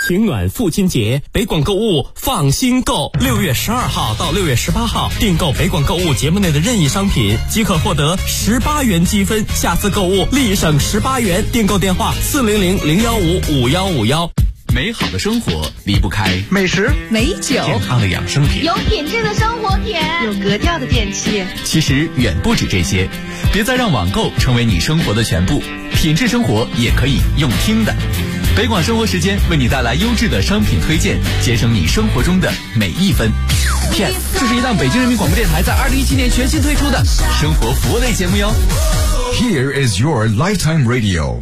情暖父亲节，北广购物放心购。6月12号到6月18号，订购北广购物节目内的任意商品，即可获得18元积分，下次购物立省18元。订购电话400-015-5151。 美好的生活离不开美食、 美酒、 健康的养生品， 有品质的生活品， 有格调的电器。 其实远不止这些，别再让网购成为你生活的全部，品质生活也可以用听的。北广生活时间为你带来优质的商品推荐，节省你生活中的每一分。Yes， 这是一档北京人民广播电台在2017年全新推出的生活服务类节目哟。 Here is your lifetime radio。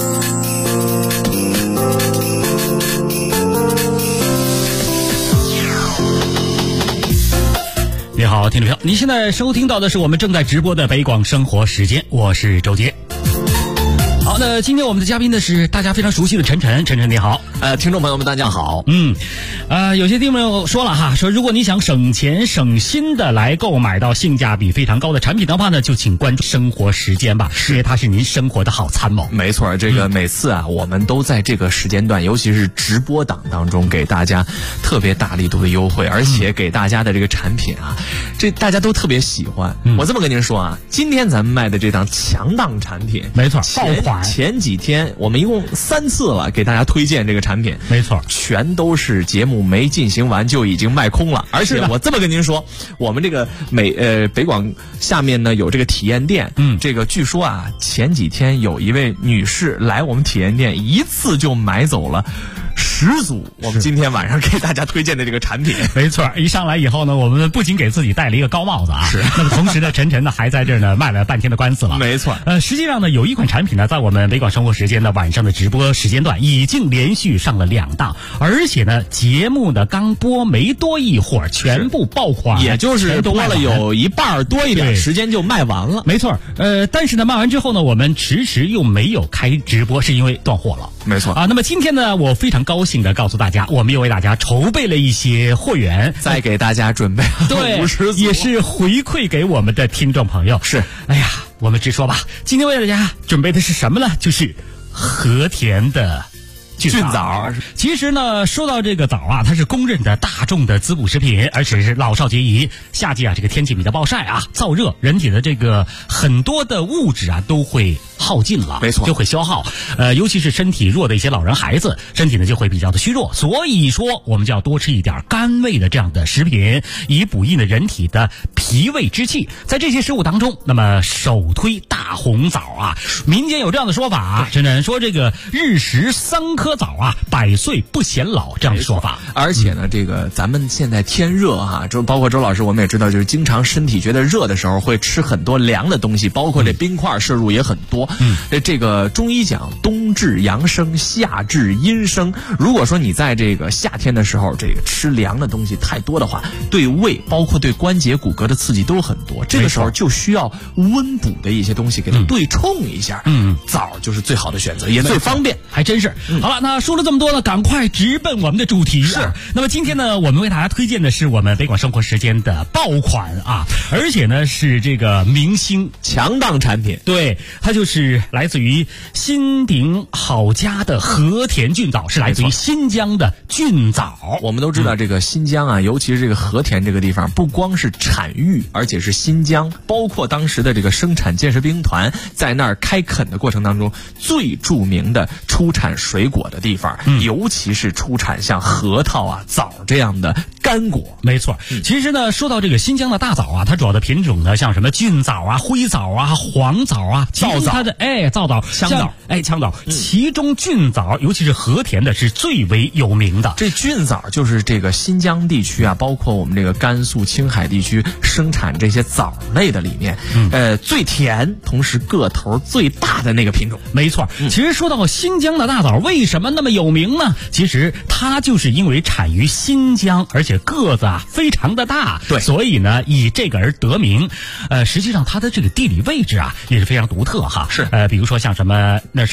你好，听众朋友，您现在收听到的是我们正在直播的北广生活时间，我是周杰。好，那今天我们的嘉宾呢是大家非常熟悉的晨晨，晨晨你好。 听众朋友们大家好。 有些听众朋友说了哈，说如果你想省钱省心的来购买到性价比非常高的产品的话呢，就请关注生活时间吧，因为它是您生活的好参谋。 没错，这个每次啊，我们都在这个时间段，尤其是直播档当中，给大家特别大力度的优惠，而且给大家的这个产品啊，这大家都特别喜欢。我这么跟您说啊，今天咱们卖的这档强档产品， 没错，爆款。 前几天我们一共3次了，给大家推荐这个产品， 没错， 全都是节目没进行完就已经卖空了。而且我这么跟您说，我们这个北广下面呢有这个体验店，这个据说啊，前几天有一位女士来我们体验店，一次就买走了10组我们今天晚上给大家推荐的这个产品。 没错，一上来以后呢，我们不仅给自己戴了一个高帽子啊，是。那么同时呢，晨晨呢还在这儿呢卖了半天的官司了。 没错。 实际上呢，有一款产品呢，在我们北广生活时间的晚上的直播时间段已经连续上了2档，而且呢，节目呢刚播没多一会儿，全部爆款， 也就是播了有一半多一点时间就卖完了。 没错。但是呢，卖完之后呢，我们迟迟又没有开直播，是因为断货了。 没错。 那么今天呢，我非常高兴的告诉大家，我们又为大家筹备了一些货源， 再给大家准备了50组， 也是回馈给我们的听众朋友。 是， 哎呀，我们直说吧，今天为大家准备的是什么呢？就是和田的菌枣。其实呢，说到这个枣啊，它是公认的大众的滋补食品，而且是老少皆宜。夏季啊，这个天气比较暴晒啊，燥热，人体的这个很多的物质啊都会耗尽了， 没错， 就会消耗。尤其是身体弱的一些老人孩子，身体呢就会比较的虚弱，所以说我们就要多吃一点甘味的这样的食品，以补益呢人体的脾胃之气。在这些食物当中，那么首推大红枣啊，民间有这样的说法啊，真的说这个日食3颗枣啊，100岁不显老这样的说法。 而且呢，这个咱们现在天热啊，就包括周老师我们也知道，就是经常身体觉得热的时候会吃很多凉的东西，包括这冰块摄入也很多。这个中医讲冬至阳生，夏至阴生。如果说你在这个夏天的时候，这个吃凉的东西太多的话，对胃包括对关节骨骼的刺激都很多。这个时候就需要温补的一些东西给它对冲一下。枣就是最好的选择，也最方便， 还真是。好了，那说了这么多呢，赶快直奔我们的主题。 是。 那么今天呢，我们为大家推荐的是我们北广生活时间的爆款啊，而且呢是这个明星强档产品。 对，它就是来自于新鼎好家的和田菌枣，是来自于新疆的菌枣。 我们都知道这个新疆啊，尤其是这个和田这个地方，不光是产玉，而且是新疆，包括当时的这个生产建设兵团在那儿开垦的过程当中最著名的出产水果的地方，尤其是出产像核桃啊、枣这样的干果。 没错。其实呢，说到这个新疆的大枣啊，它主要的品种呢，像什么菌枣啊、灰枣啊、黄枣啊、皂枣，它的皂枣、 香枣、 羟枣，其中菌枣，尤其是和田的是最为有名的。 这菌枣就是这个新疆地区啊，包括我们这个甘肃、青海地区生产这些枣类的里面，最甜，同时个头最大的那个品种。 没错。其实说到新疆的大枣为什么那么有名呢？其实它就是因为产于新疆，而且个子啊非常的大， 对， 所以呢以这个而得名。实际上它的这个地理位置啊也是非常独特哈。 是。 比如说像什么那生产哈密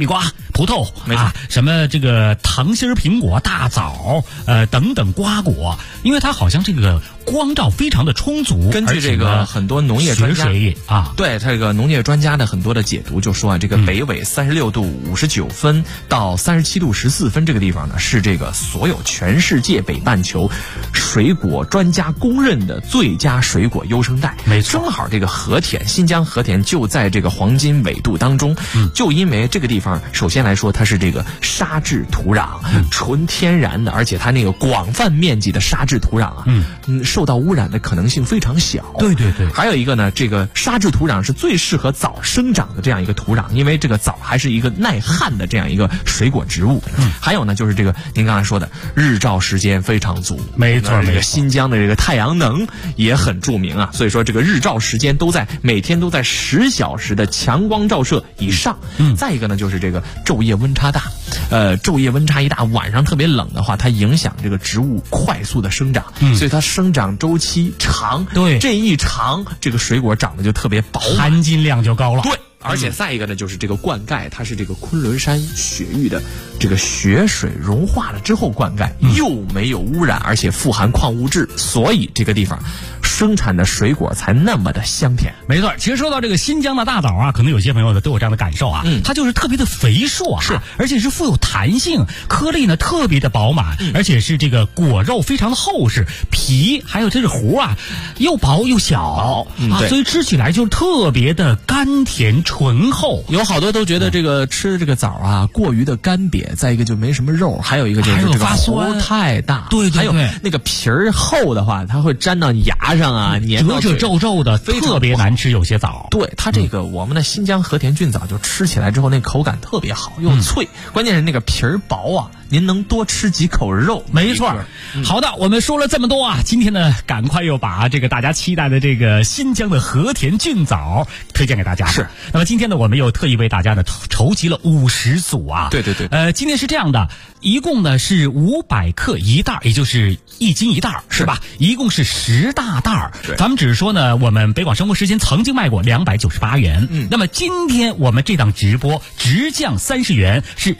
瓜、葡萄没错什么这个糖心苹果、大枣等等瓜果，因为它好像这个光照非常的充足。 根据这个很多农业专家对这个农业专家的很多的解读就说啊，这个北纬36度59分到37度14分这个地方呢，是这个所有全世界北半球水果专家公认的最佳水果优生带。 没错， 正好这个和田，新疆和田就在这个黄金纬度当中。就因为这个地方，首先来说它是这个沙质土壤，纯天然的，而且它那个广泛面积的沙质土壤啊，受到污染的可能性非常小。 对对对。 还有一个呢，这个沙质土壤是最适合枣生长的这样一个土壤，因为这个枣还是一个耐旱的这样一个水果植物。还有呢，就是这个您刚才说的日照时间非常足。 没错， 这个新疆的这个太阳能也很著名啊，所以说这个日照时间每天都在10小时的强光照射以上。再一个呢，就是这个昼夜温差大，昼夜温差一大，晚上特别冷的话，它影响这个植物快速的生长，所以它生长周期长。 对， 这一长，这个水果长得就特别饱满， 含金量就高了。 对。而且再一个呢，就是这个灌溉，它是这个昆仑山雪域的这个雪水融化了之后灌溉，又没有污染，而且富含矿物质，所以这个地方生产的水果才那么的香甜。 没错，其实说到这个新疆的大枣啊，可能有些朋友呢都有这样的感受啊，它就是特别的肥硕啊， 是， 而且是富有弹性，颗粒呢特别的饱满，而且是这个果肉非常的厚实，皮还有这个核啊又薄又小所以吃起来就特别的甘甜醇厚。 有好多都觉得这个吃这个枣啊过于的干瘪，再一个就没什么肉，还有一个就是这个核太大， 对， 还有那个皮儿厚的话，它会粘到牙上啊，粘到褶皱皱的，特别难吃。有些枣， 对它这个我们的新疆和田菌枣就吃起来之后那口感特别好，又脆，关键是那个皮儿薄啊，您能多吃几口肉。 没错。好的，我们说了这么多啊，今天呢赶快又把这个大家期待的这个新疆的和田菌枣推荐给大家。 是。 那么今天呢，我们又特意为大家呢筹集了50组啊。 对。 今天是这样的，一共呢是500克一袋，也就是1斤一袋，是吧？一共是10大袋。咱们只是说呢，我们北广生活时间曾经卖过298元。那么今天我们这档直播直降30元，是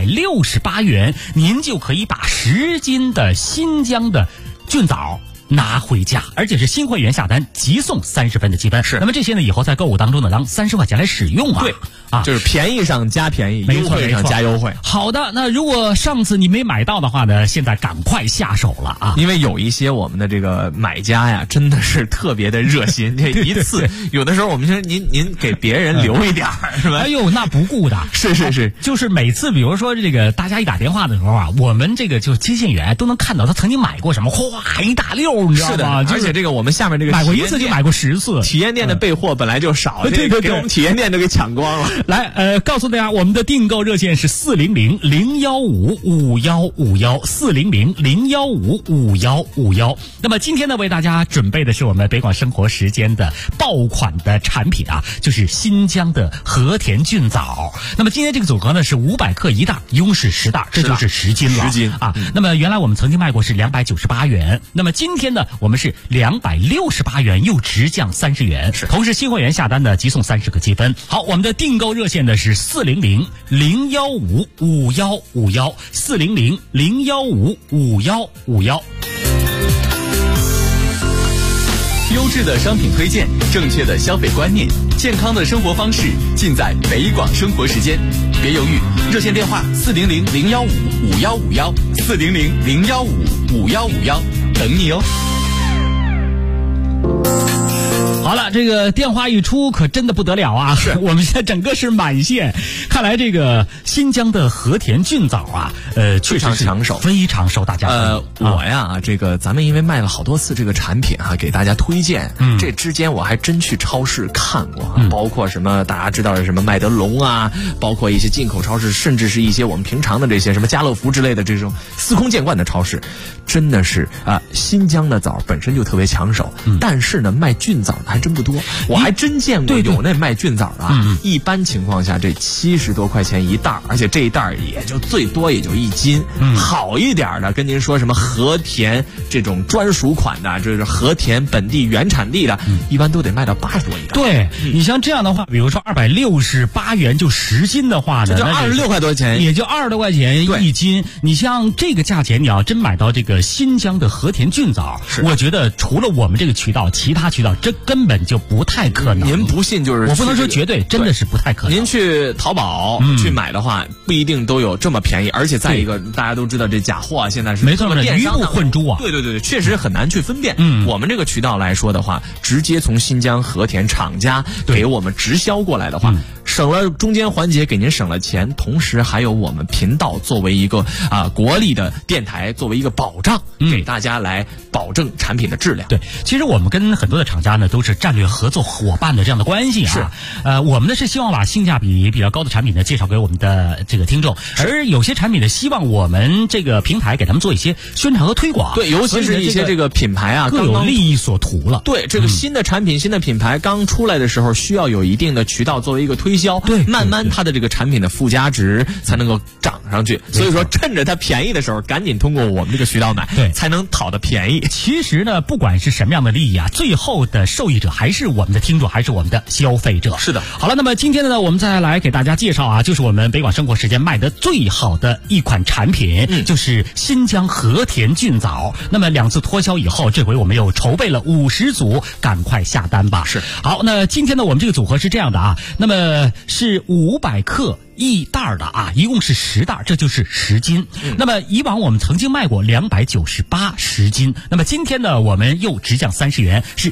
268元，您就可以把10斤的新疆的菌枣拿回家，而且是新会员下单即送30分的积分。 是。 那么这些呢，以后在购物当中呢，当30块钱来使用啊。 对。就是便宜上加便宜，优惠上加优惠。 好的，那如果上次你没买到的话呢，现在赶快下手了啊！ 因为有一些我们的这个买家呀，真的是特别的热心，这一次有的时候我们说您给别人留一点是吧？ 哎呦，那不顾的， 是， 就是每次比如说这个大家一打电话的时候啊，我们这个就是接线员都能看到他曾经买过什么，哗一大溜，你知道吗？ 而且这个我们下面这个买过1次就买过10次， 体验店的备货本来就少， 对， 给我们体验店都给抢光了。 来，告诉大家，我们的订购热线是400-015-5151，400-015-5151。那么今天呢，为大家准备的是我们北广生活时间的爆款的产品啊，就是新疆的和田菌枣。那么今天这个组合呢是500克一袋，一共是10袋，这就是10斤了。10斤啊。那么原来我们曾经卖过是298元，那么今天呢，我们是268元，又直降30元。 是。 同时新会员下单呢，即送30个积分。好，我们的订购热线呢是400-015-5151，400-015-5151。 优质的商品推荐，正确的消费观念，健康的生活方式，尽在北广生活时间。别犹豫，热线电话400-015-5151，400-015-5151，等你哦。 好了，这个电话一出可真的不得了啊！是我们现在整个是满线。看来这个新疆的和田菌枣啊， 非常抢手， 非常受大家我呀，这个咱们因为卖了好多次这个产品哈，给大家推荐。这之间我还真去超市看过，包括什么大家知道的什么麦德龙啊，包括一些进口超市，甚至是一些我们平常的这些什么家乐福之类的这种司空见惯的超市，真的是新疆的枣本身就特别抢手，但是呢，卖菌枣的还还真不多，我还真见过有那卖菌枣的，一般情况下这70多块钱一袋，而且这一袋也就最多也就1斤，好一点的跟您说什么和田这种专属款的，就是和田本地原产地的，一般都得卖到80多一袋。 对，你像这样的话，比如说268元就10斤的话呢， 这就26块多钱， 也就20多块钱1斤。你像这个价钱，你要真买到这个新疆的和田菌枣，我觉得除了我们这个渠道，其他渠道这根本就不太可能。 您不信就是我不能说绝对，真的是不太可能。 您去淘宝去买的话，不一定都有这么便宜，而且再一个，大家都知道这假货现在是没错，鱼目混珠啊。 对，确实很难去分辨。我们这个渠道来说的话，直接从新疆和田厂家给我们直销过来的话，省了中间环节，给您省了钱，同时还有我们频道作为一个国力的电台，作为一个保障，给大家来保证产品的质量。 对，其实我们跟很多的厂家呢都是战略合作伙伴的这样的关系啊。 是， 我们呢是希望把性价比比较高的产品呢介绍给我们的这个听众，而有些产品呢希望我们这个平台给他们做一些宣传和推广。 对，尤其是一些这个品牌啊， 各有利益所图了。 对，这个新的产品、新的品牌刚出来的时候，需要有一定的渠道作为一个推销， 对， 慢慢它的这个产品的附加值才能够涨上去。所以说，趁着它便宜的时候，赶紧通过我们这个渠道买， 对， 才能讨得便宜。 其实呢，不管是什么样的利益啊，最后的受益者还是我们的听众，还是我们的消费者。 是的。 好了，那么今天呢，我们再来给大家介绍啊，就是我们北广生活时间卖的最好的一款产品，就是新疆和田菌枣。那么2次脱销以后，这回我们又筹备了50组，赶快下单吧。 是。 好，那今天呢，我们这个组合是这样的啊，那么是500克一袋的啊，一共是10袋，这就是10斤。那么以往我们曾经卖过298 10斤，那么今天呢，我们又直降30元，是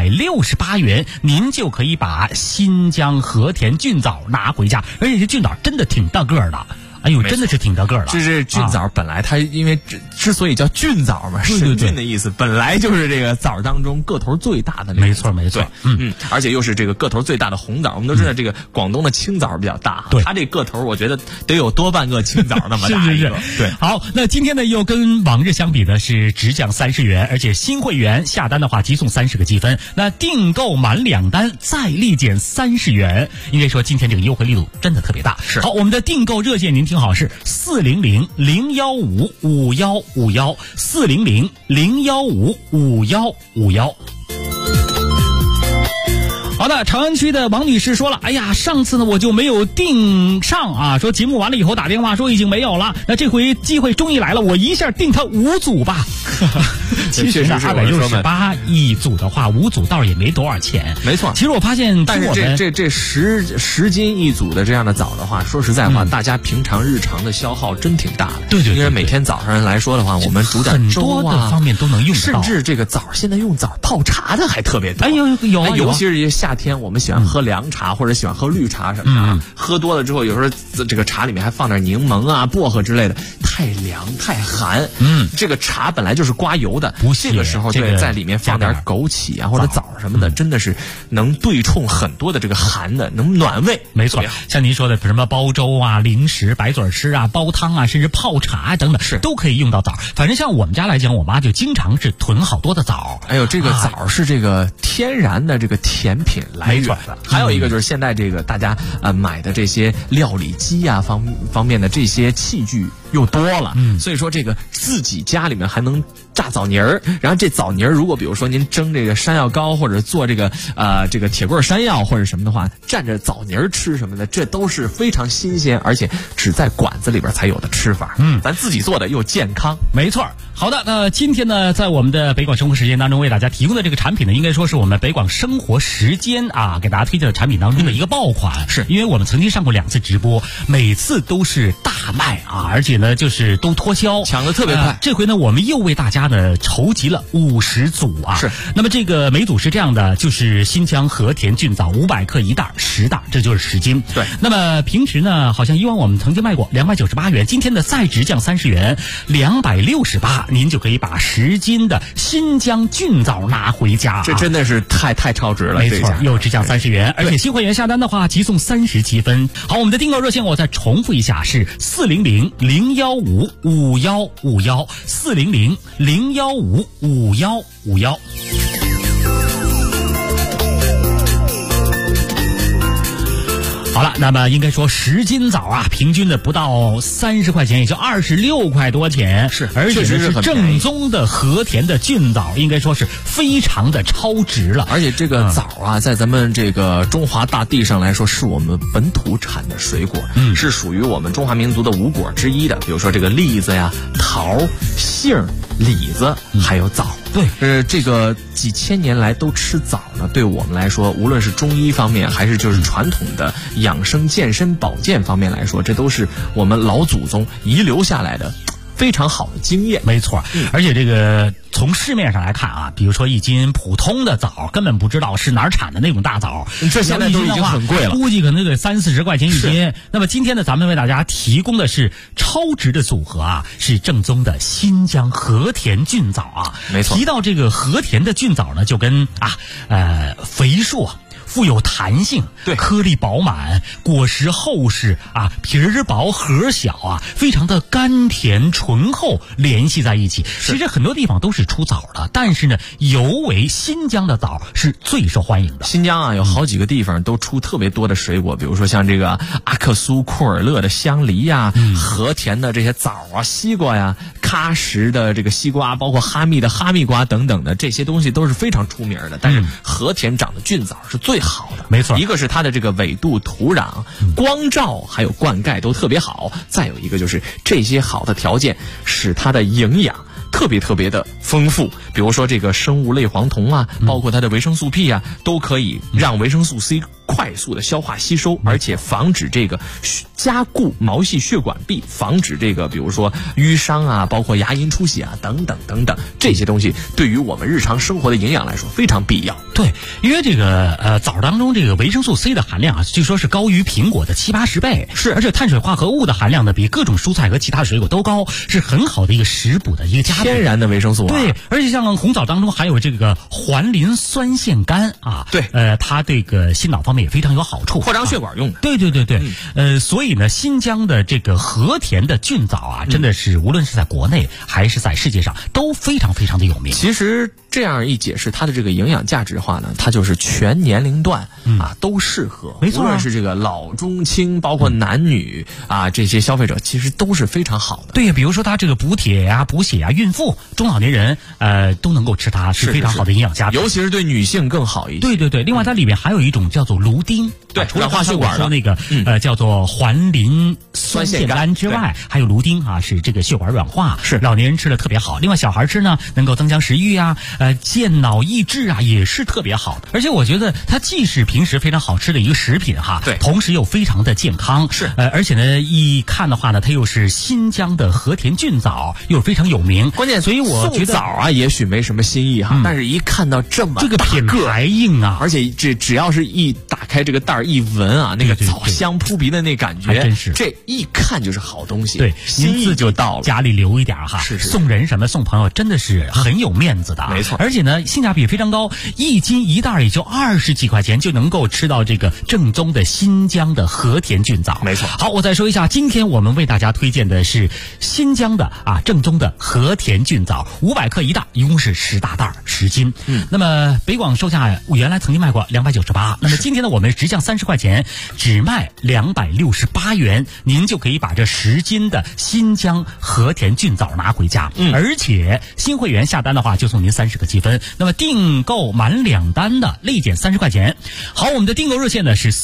268元，您就可以把新疆和田菌枣拿回家，而且这菌枣真的挺大个儿的。哎呦，真的是挺大个儿的。 这是菌枣本来它因为之所以叫菌枣嘛，神菌的意思，本来就是这个枣当中个头最大的那个。 没错没错。 而且又是这个个头最大的红枣。我们都知道这个广东的青枣比较大， 对， 它这个头我觉得得有多半个青枣那么大一个。对。 好，那今天呢又跟往日相比呢是直降30元，而且新会员下单的话即送30个积分，那订购满2单再立减30元。应该说今天这个优惠力度真的特别大。 是。 好，我们的订购热线您听好，是400-015-5151 400-015-5151。好的，长安区的王女士说了，哎呀，上次呢我就没有订上啊，说节目完了以后打电话说已经没有了，那这回机会终于来了，我一下订它5组吧。其实呢268一组的话，5组倒是也没多少钱。 没错， 其实我发现， 但是这10斤一组的这样的枣的话，说实在话，大家平常日常的消耗真挺大的。 对， 因为每天早上来说的话，我们煮点粥啊， 很多的方面都能用到， 甚至这个枣现在用枣泡茶的还特别多。 哎呦，有啊， 尤其是夏天，我们喜欢喝凉茶或者喜欢喝绿茶什么的，喝多了之后，有时候这个茶里面还放点柠檬啊、薄荷之类的，太凉太寒。这个茶本来就是刮油的，这个时候对在里面放点枸杞啊或者枣什么的，真的是能对冲很多的这个寒的，能暖胃。 没错，像您说的什么煲粥啊、零食、白嘴吃啊、煲汤啊，甚至泡茶啊等等，都可以用到枣。反正像我们家来讲，我妈就经常是囤好多的枣。 哎呦，这个枣是这个天然的这个甜品来源的。还有一个就是现在这个大家买的这些料理机啊方面的这些器具又多了，所以说这个自己家里面还能榨枣泥儿，然后这枣泥儿如果比如说您蒸这个山药糕或者做这个铁棍山药或者什么的话，蘸着枣泥儿吃什么的，这都是非常新鲜，而且只在馆子里边才有的吃法。咱自己做的又健康。 没错。好的，那今天呢，在我们的北广生活时间当中为大家提供的这个产品呢，应该说是我们北广生活时间啊给大家推荐的产品当中的一个爆款。 是因为我们曾经上过2次直播，每次都是大卖啊，而且呢就是都脱销， 抢得特别快。 这回呢我们又为大家呢筹集了50组啊。 是。 那么这个每组是这样的，就是新疆和田菌枣500克一袋，10袋，这就是10斤。 对。 那么平时呢，好像以往我们曾经卖过298元，今天的再直降30元，268，您就可以把10斤的新疆菌枣拿回家。 这真的是太超值了。 没错，又直降30元，而且新会员下单的话即送30积分。好，我们的订购热线我再重复一下，是400-015-5151 400-015-5151。 好了，那么应该说10斤枣啊，平均的不到30块钱，也就26块多钱， 是， 而且是很正宗的和田的菌枣，应该说是非常的超值了。 而且这个枣啊，在咱们这个中华大地上来说，是我们本土产的水果，是属于我们中华民族的5果之一的。比如说这个栗子呀、桃、杏、李子，还有枣。 对， 这个几千年来都吃枣呢，对我们来说，无论是中医方面，还是就是传统的养生健身保健方面来说，这都是我们老祖宗遗留下来的非常好的经验。 没错，而且这个从市面上来看啊，比如说1斤普通的枣，根本不知道是哪儿产的那种大枣， 这现在都已经很贵了， 估计可能得30-40块钱1斤。那么今天呢，咱们为大家提供的是超值的组合啊，是正宗的新疆和田菌枣啊。 没错， 提到这个和田的菌枣呢，就跟肥硕。富有弹性， 对， 颗粒饱满，果实厚实啊，皮儿薄核小啊，非常的甘甜醇厚联系在一起。其实很多地方都是出枣的，但是呢，尤为新疆的枣是最受欢迎的。 新疆啊，有好几个地方都出特别多的水果，比如说像这个阿克苏库尔勒的香梨呀，和田的这些枣啊、西瓜呀，喀什的这个西瓜，包括哈密的哈密瓜等等的这些东西都是非常出名的。但是和田长的菌枣是最好的， 没错， 一个是它的这个纬度、土壤、光照还有灌溉都特别好，再有一个就是这些好的条件使它的营养特别的丰富。比如说这个生物类黄酮啊，包括它的维生素 P 啊，都可以让维生素 C 快速的消化吸收，而且防止这个加固毛细血管壁，防止这个比如说淤伤啊，包括牙龈出血啊等等这些东西对于我们日常生活的营养来说非常必要。 对，因为这个枣当中这个维生素 C 的含量啊，据说是高于苹果的70-80倍， 是， 而且碳水化合物的含量呢比各种蔬菜和其他水果都高，是很好的一个食补的一个加倍， 天然的维生素啊。 对，而且像红枣当中还有这个环磷酸腺苷啊， 对， 它这个心脑方面也非常有好处， 扩张血管用的。 对，所以呢，新疆的这个和田的菌枣啊，真的是无论是在国内还是在世界上都非常的有名。 其实这样一解释，它的这个营养价值化呢，它就是全年龄段啊都适合， 没错， 无论是这个老中青，包括男女啊，这些消费者其实都是非常好的。 对呀，比如说它这个补铁啊、补血啊，孕妇、中老年人都能够吃它，是非常好的营养价值， 尤其是对女性更好一些。 对，另外它里面还有一种叫做芦丁， 对， 除了软化血管的那个叫做环磷酸腺苷之外，还有芦丁啊，是这个血管软化， 是老年人吃的特别好。另外小孩吃呢，能够增强食欲啊，健脑益智啊，也是特别好的。而且我觉得它既是平时非常好吃的一个食品哈， 对， 同时又非常的健康， 是而且呢，一看的话呢，它又是新疆的和田菌枣，又非常有名。 关键， 所以我觉得枣啊，也许没什么新意哈，但是一看到这么这个品牌硬啊， 而且只要是一打开这个袋儿一闻啊，那个枣香扑鼻的那感觉， 还真是， 这一看就是好东西。 对， 心意就到了， 家里留一点哈， 是送人什么送朋友，真的是很有面子的， 没错。 而且呢，性价比非常高，1斤1袋也就20几块钱就能够吃到这个正宗的新疆的和田菌枣， 没错。 好，我再说一下，今天我们为大家推荐的是新疆的正宗的和田菌枣，500克1袋，一共是10大袋10斤。那么北广售价原来曾经卖过298，那么今天呢，我们直降30块钱，只卖268元，您就可以把这10斤的新疆和田菌枣拿回家。而且新会员下单的话，就送您30个积分。那么订购满2单的立减30块钱。好，我们的订购热线呢是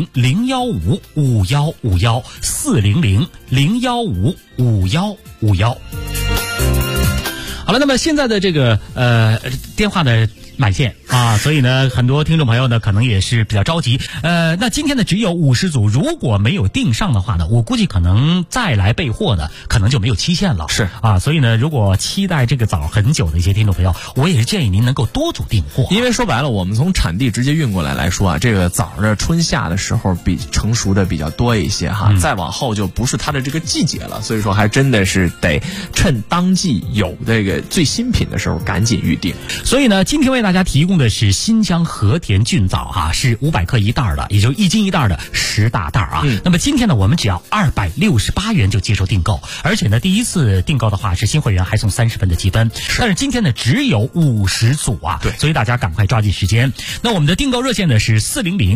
400-015-5151，400-015-5151。好了，那么现在的这个电话的满线啊，所以呢，很多听众朋友呢可能也是比较着急。那今天呢只有50组，如果没有订上的话呢，我估计可能再来备货呢，可能就没有期限了。 是啊，所以呢，如果期待这个枣很久的一些听众朋友，我也是建议您能够多组订货。 因为说白了，我们从产地直接运过来说啊，这个枣呢春夏的时候比成熟的比较多一些哈，再往后就不是它的这个季节了，所以说还真的是得趁当季有这个最新品的时候赶紧预定。 所以呢，今天为大家提供的的是新疆和田菌枣啊，是500克一袋的，也就是1斤1袋的10大袋啊。那么今天呢，我们只要268元就接受订购，而且呢，第一次订购的话是新会员还送30分的积分，但是今天呢只有50组啊， 对， 所以大家赶快抓紧时间。那我们的订购热线呢是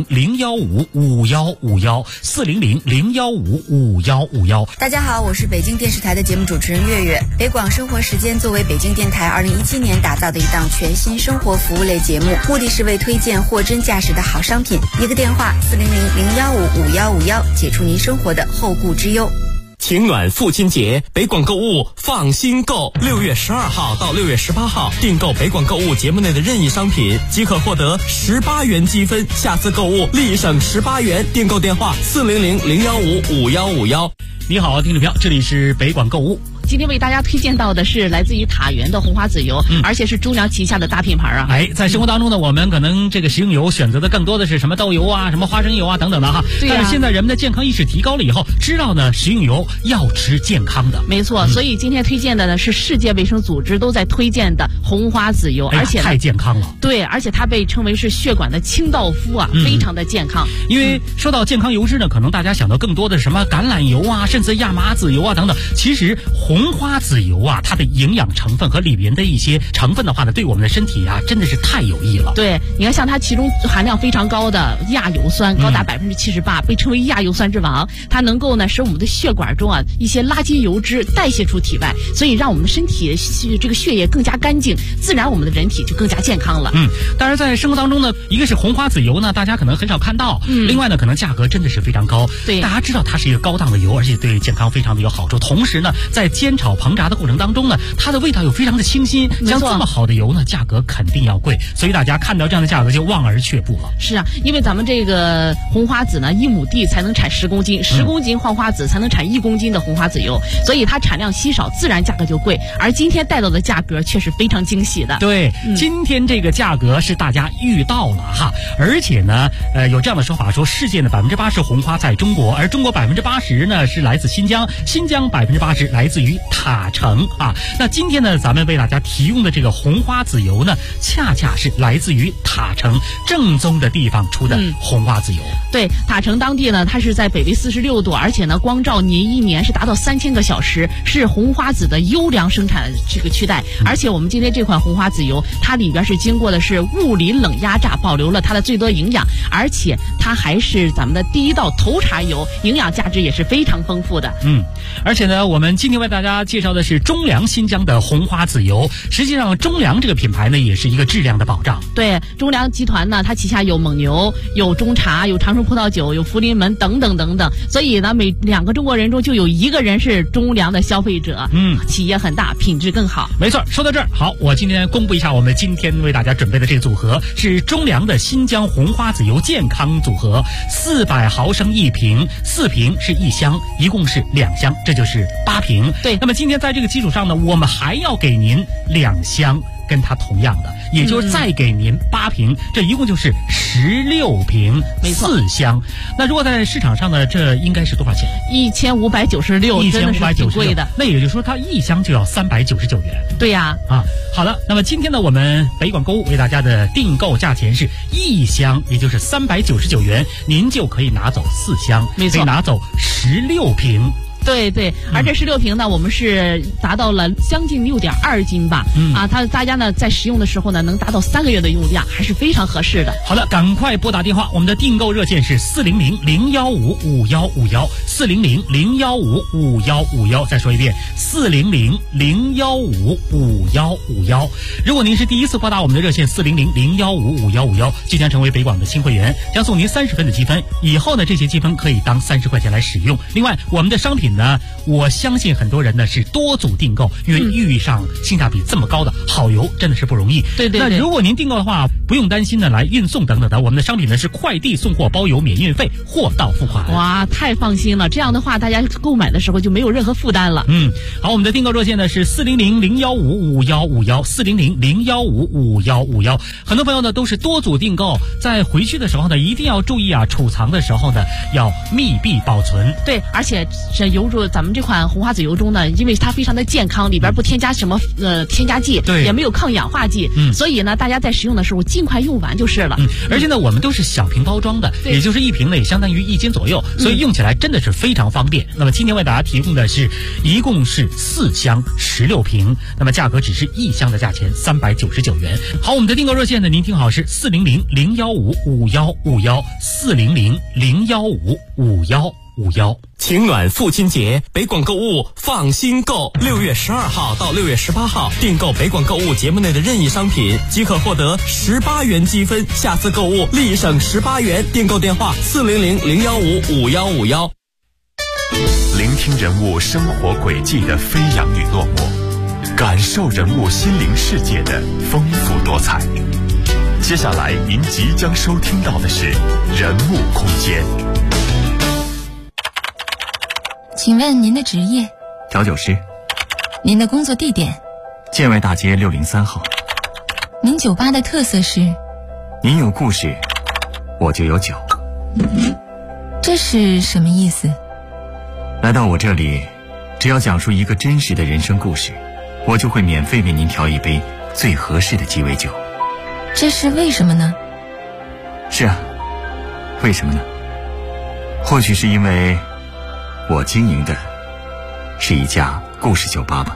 400-015-5151，400-015-5151。 大家好，我是北京电视台的节目主持人月月。北广生活时间作为北京电台2017年打造的一档全新生活服务类节目，目的是为推荐货真价实的好商品。一个电话400-015-5151，解除您生活的后顾之忧。 情暖父亲节，北广购物放心购，6月12号到6月18号订购北广购物节目内的任意商品，即可获得18元积分，下次购物立省18元。订购电话400-015-5151。 你好，听众朋友，这里是北广购物。 今天为大家推荐到的是来自于塔源的红花籽油，而且是中粮旗下的大品牌啊。 在生活当中呢，我们可能这个食用油选择的更多的是什么豆油啊、什么花生油啊等等的哈。 对啊。 但是现在人们的健康意识提高了以后，知道呢食用油要吃健康的。 没错，所以今天推荐的呢是世界卫生组织都在推荐的红花籽油，而且太健康了。 对，而且它被称为是血管的清道夫啊，非常的健康。 因为说到健康油脂呢，可能大家想到更多的是什么橄榄油啊，甚至亚麻籽油啊等等。其实红花籽油啊，它的营养成分和里边的一些成分的话呢，对我们的身体啊真的是太有益了。 对，你看像它其中含量非常高的亚油酸，高达78%，被称为亚油酸之王。它能够呢使我们的血管中啊一些垃圾油脂代谢出体外，所以让我们的身体这个血液更加干净，自然我们的人体就更加健康了。 当然在生活当中呢，一个是红花籽油呢，大家可能很少看到，另外呢可能价格真的是非常高。 对， 大家知道它是一个高档的油，而且对健康非常的有好处。同时呢，在煎炒烹炸的过程当中呢，它的味道又非常的清新，像这么好的油呢，价格肯定要贵，所以大家看到这样的价格就望而却步了。 是啊，因为咱们这个红花籽呢，1亩地才能产10公斤，10公斤黄花籽才能产1公斤的红花籽油，所以它产量稀少，自然价格就贵。而今天带到的价格却是非常惊喜的。 对，今天这个价格是大家遇到了哈，而且呢，有这样的说法说，世界的80%红花在中国，而中国80%呢是来自新疆，新疆80%来自于塔城啊。那今天呢，咱们为大家提供的这个红花籽油呢，恰恰是来自于塔城正宗的地方出的红花籽油。 对，塔城当地呢，它是在北纬46度，而且呢，光照您一年是达到3000个小时，是红花籽的优良生产这个区带。而且我们今天这款红花籽油，它里边是经过的是物理冷压榨，保留了它的最多营养，而且它还是咱们的第一道头茬油，营养价值也是非常丰富的。 而且呢，我们今天为大家介绍的是中粮新疆的红花籽油。实际上，中粮这个品牌呢，也是一个质量的保障。 对，中粮集团呢，它旗下有蒙牛、有中茶、有长春葡萄酒、有福临门等等等等。所以呢，每2个中国人中就有1个人是中粮的消费者。企业很大，品质更好。 没错，说到这儿，好，我今天公布一下我们今天为大家准备的这个组合是中粮的新疆红花籽油健康组合，400毫升1瓶，4瓶是1箱，一共是2箱，这就是8瓶。 对， 那么今天在这个基础上呢，我们还要给您2箱跟它同样的，也就是再给您8瓶，这一共就是16瓶，4箱。那如果在市场上呢，这应该是多少钱 ？1596，真的是挺贵的。 那也就是说，它1箱就要399元。 对呀， 好的。那么今天呢，我们北广购物为大家的订购价钱是1箱，也就是399元，您就可以拿走4箱， 没错， 可以拿走16瓶。 对对，而这16瓶呢，我们是达到了将近6.2斤吧。大家呢在使用的时候呢，能达到3个月的用量，还是非常合适的。 好的，赶快拨打电话，我们的订购热线是400-015-5151，400-015-5151。再说一遍，400-015-5151。如果您是第一次拨打我们的热线400-015-5151，即将成为北广的新会员，将送您30分的积分。以后呢，这些积分可以当30块钱来使用。另外，我们的商品呢，我相信很多人呢是多组订购，因为遇上性价比这么高的好油真的是不容易。 对。 那如果您订购的话，不用担心呢来运送等等的，我们的商品呢是快递送货包邮免运费，货到付款。 哇，太放心了！这样的话，大家购买的时候就没有任何负担了。 好，我们的订购热线呢是400-015-5151，400-015-5151。很多朋友呢都是多组订购，在回去的时候呢一定要注意啊，储藏的时候呢要密闭保存。 对，而且这油中，咱们这款红花籽油中呢，因为它非常的健康，里边不添加什么添加剂， 对， 也没有抗氧化剂，所以呢，大家在使用的时候尽快用完就是了。 而且呢，我们都是小瓶包装的，也就是一瓶呢也相当于1斤左右，所以用起来真的是非常方便。那么今天为大家提供的是一共是4箱16瓶，那么价格只是1箱的价钱399元。好，我们的订购热线呢，您听好是400-015-5151，400-015-5151。 晴暖父亲节，北广购物放心购，6月12号到6月18号订购北广购物节目内的任意商品，即可获得18元积分，下次购物立省18元。订购电话400-015-5151。 聆听人物生活轨迹的飞扬与落寞，感受人物心灵世界的丰富多彩。接下来您即将收听到的是人物空间。 请问您的职业？ 调酒师。 您的工作地点？ 建外大街603号。 您酒吧的特色是？ 您有故事，我就有酒。 这是什么意思？ 来到我这里，只要讲述一个真实的人生故事，我就会免费为您调一杯最合适的鸡尾酒。 这是为什么呢？ 是啊，为什么呢？或许是因为我经营的是一家故事酒吧吧。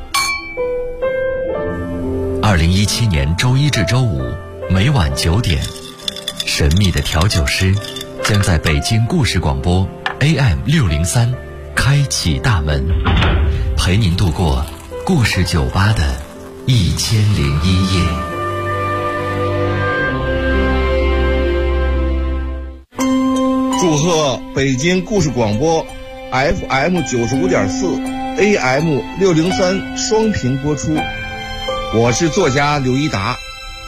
2017年周一至周五每晚9点，神秘的调酒师将在北京故事广播 AM603 开启大门，陪您度过故事酒吧的1001夜。 祝贺北京故事广播 FM95.4 AM603 双频播出。我是作家刘一达。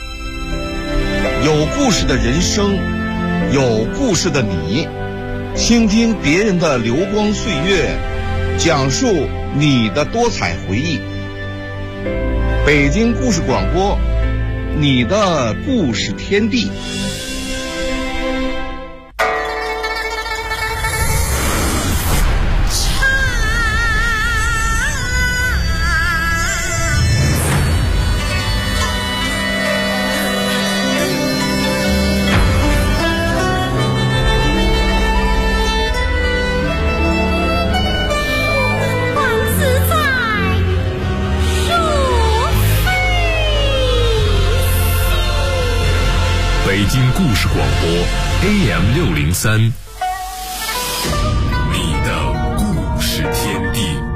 有故事的人生，有故事的你，倾听别人的流光岁月，讲述你的多彩回忆。北京故事广播，你的故事天地。 北京故事广播 AM603， 你的故事天地。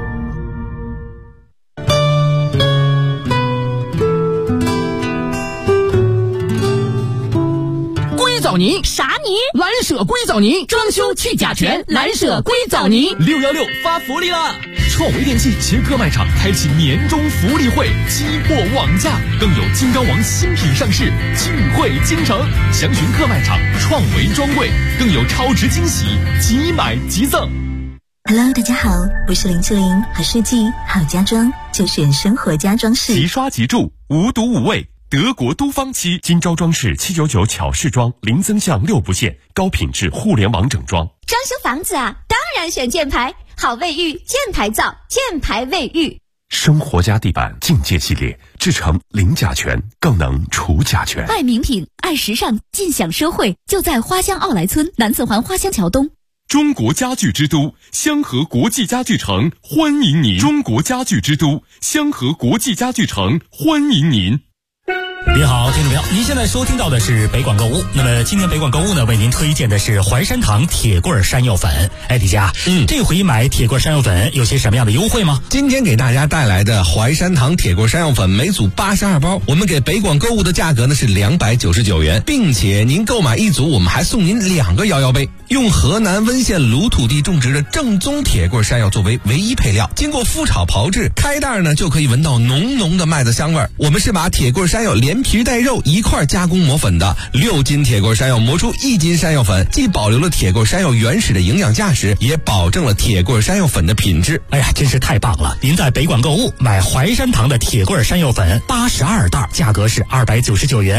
硅藻泥啥泥？ 蓝舍硅藻泥，装修去甲醛，蓝舍硅藻泥。 616发福利啦！创维电器捷克卖场开启年终福利会，激货网价，更有金刚王新品上市，聚会京城，详询各卖场，创维专柜，更有超值惊喜，即买即赠。 Hello， 大家好，我是林志玲，好设计好家装就选生活家装饰， 即刷即住，无毒无味。德国都方漆，今朝装饰799巧饰装，零增项6不限，高品质互联网整装。 装修房子啊，当然选箭牌，好卫浴，箭牌皂，箭牌卫浴。 生活家地板境界系列，制成零甲醛，更能除甲醛。 爱名品，爱时尚，尽享奢惠，就在花乡奥莱村南四环花乡桥东。 中国家具之都香河国际家具城欢迎您！中国家具之都香河国际家具城欢迎您！ 您好，听众朋友，您现在收听到的是北广购物。那么今天北广购物呢，为您推荐的是怀山堂铁棍山药粉。哎，李佳，这回买铁棍山药粉有些什么样的优惠吗？ 今天给大家带来的怀山堂铁棍山药粉每组82包，我们给北广购物的价格呢是299元，并且您购买一组，我们还送您2个摇摇杯。用河南温县鲁土地种植的正宗铁棍山药作为唯一配料，经过复炒炮制，开袋呢就可以闻到浓浓的麦子香味。我们是把铁棍山药连皮带肉一块加工磨粉的，6斤铁棍山药磨出1斤山药粉，既保留了铁棍山药原始的营养价值，也保证了铁棍山药粉的品质。 哎呀，真是太棒了！您在北广购物买怀山堂的铁棍山药粉82袋，价格是299元。